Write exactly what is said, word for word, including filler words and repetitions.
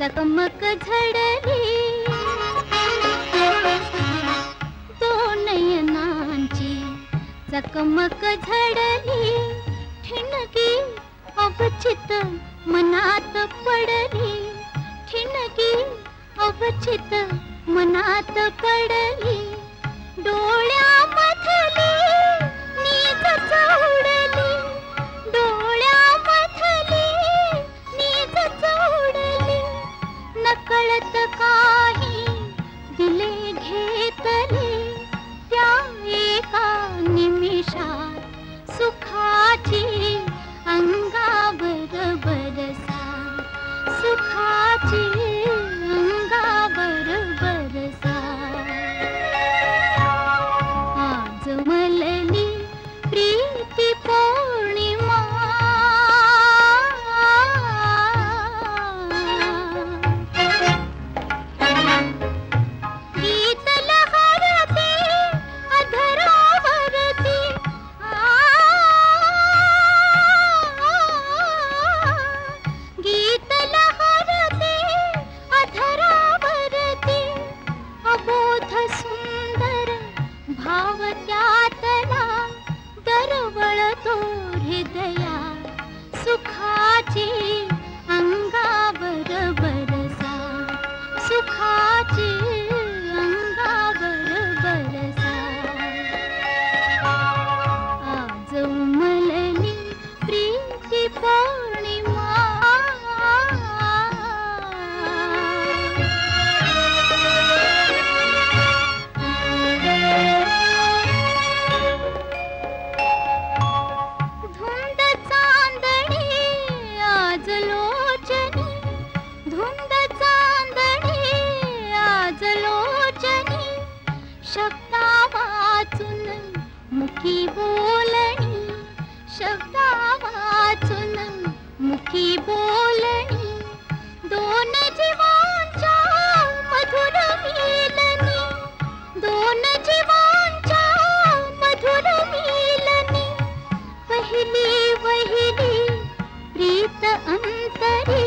चकमक झडली दोन नयनांची, चकमक झडली ठिणगी अवचित मनात पडली, ठिणगी अवचित मनात पडली, डोळ्यामधली नीज चौडली, डोळ्यामधली नीज चौडली, नकळत काही दिले घेतले त्या एका निमिषात सुखाची अंगावर बरसा, सुखाची अंगावर बरसा. आज मलली प्रीती पौर्णिमा, गीत लहरते अधरावरती, गीत लहरते अधरावरती, अबोध सुंदर भाव त्यातला दरवळतो हृदया, सुखाची अंगावर बरसा, सुखाची अंगावर बरसा. आज उमलली प्रीती पौर्णिमा. धुंद चांदणी आज लोचनी, धुंद चांदणी आज लोचनी, शब्दा वाचून मुखी बोलणी, शब्दा वाचून मुखी बोलणी, दोन जीवांच्या मधुर मिलनी, दोन जीवांच्या मधुर मिलनी, पहिली वहिली प्रीत अंतरी.